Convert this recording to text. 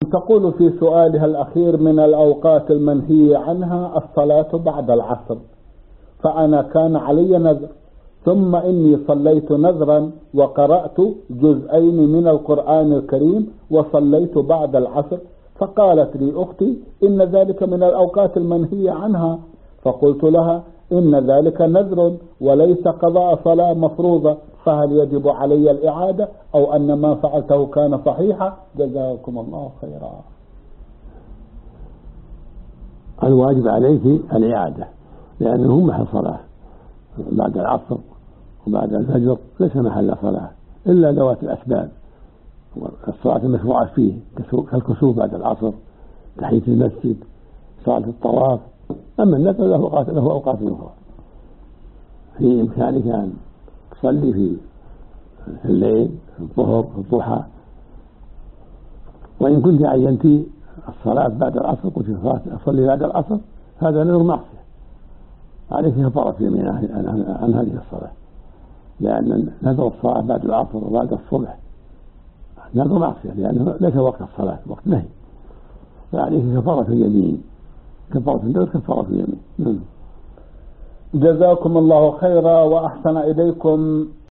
تقول في سؤالها الأخير: من الأوقات المنهي عنها الصلاة بعد العصر، فأنا كان علي نذر، ثم إني صليت نذرا وقرأت جزئين من القرآن الكريم وصليت بعد العصر، فقالت لي أختي: إن ذلك من الأوقات المنهي عنها. فقلت لها: إن ذلك نذر وليس قضاء صلاة مفروضة، فهل يجب علي الإعادة أو أن ما فعلته كان صحيحا؟ جزاكم الله خيرا. الواجب عليك الإعادة، لأنه محل صلاة بعد العصر وبعد الفجر ليس محل صلاة إلا ذوات الأسباب، الصلاة المشروعة فيه كالكسوف بعد العصر، تحية المسجد، صلاة الطواف. أما النفل له أوقات أخرى في إمكانك أن تصلي في الليل، في الظهر، في الضحى. وإن كنت عينت الصلاة بعد العصر قلت أصلي بعد العصر، هذا نذر معصية، عليك كفارة يمين عن هذه الصلاة، لأن نذر الصلاة بعد العصر وبعد الصبح نذر معصية، لأنه ليس وقت الصلاة، وقت نهي، فعليك كفارة يمين، كفارة النذر كفارة يمين. جزاكم الله خيرا وأحسن إليكم.